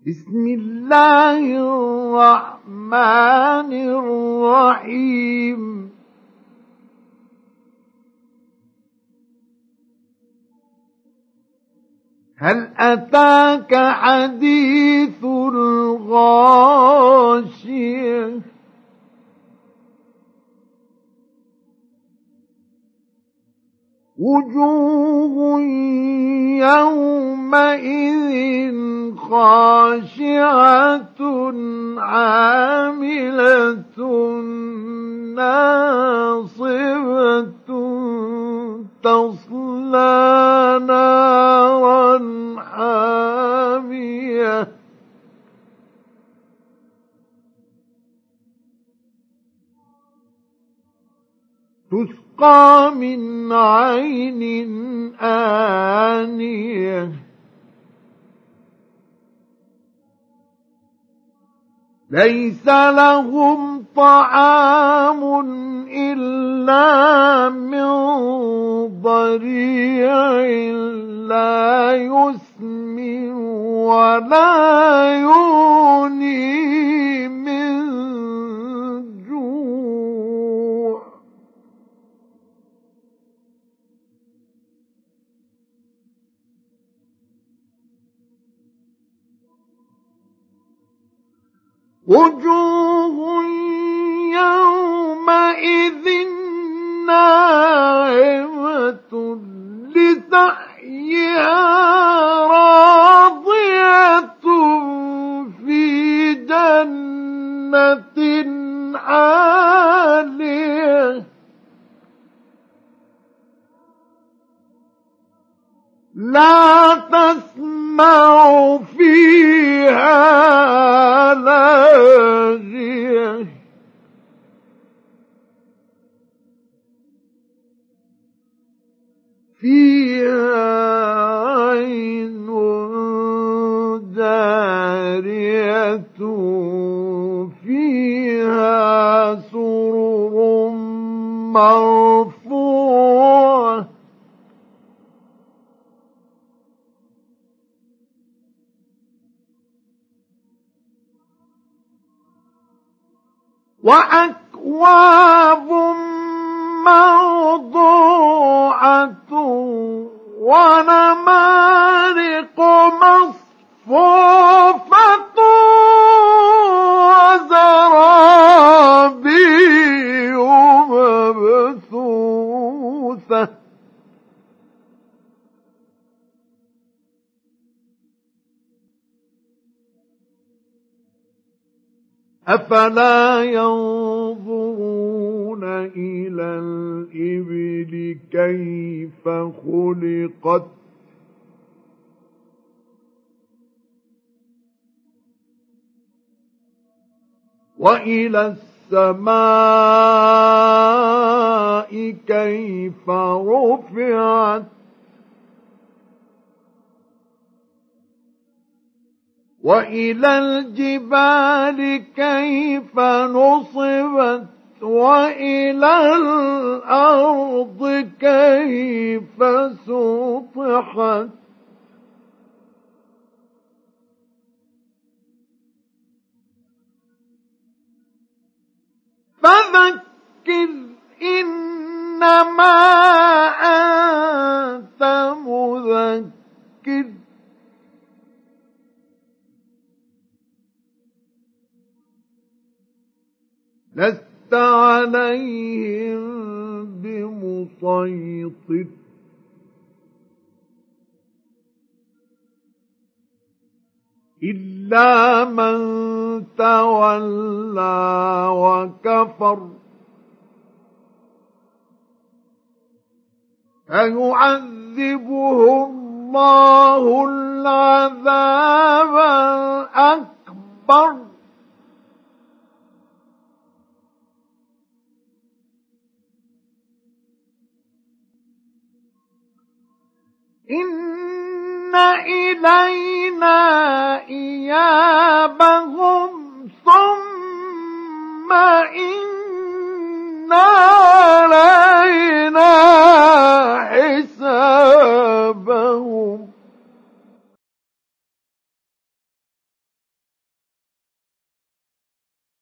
بسم الله الرحمن الرحيم. هل أتاك حديث الغاشية وجوه يومئذ خاشعة عاملة ناصبة تصلى نارا حامية تسقى من عين آنية ليس لهم طعام إلا من ضريع لا يسمن ولا يغني من جوع وجوه يومئذ ناعمة لسعيها راضية في جنة عالية لا تسمع فيها لاغية فيها عين جارية فيها سرر مرفوعة وأكواب موضوعة ونمارق مصفوفة وزرابي مبثوثة أفلا ينظرون إلى الإبل كيف خلقت وإلى السماء كيف رفعت وإلى الجبال كيف نصبت وإلى الأرض كيف سطحت فذكر إنما أنت مذكر لست عليهم بمسيطر إلا من تولى وكفر فيعذبه الله العذاب الأكبر إن إلينا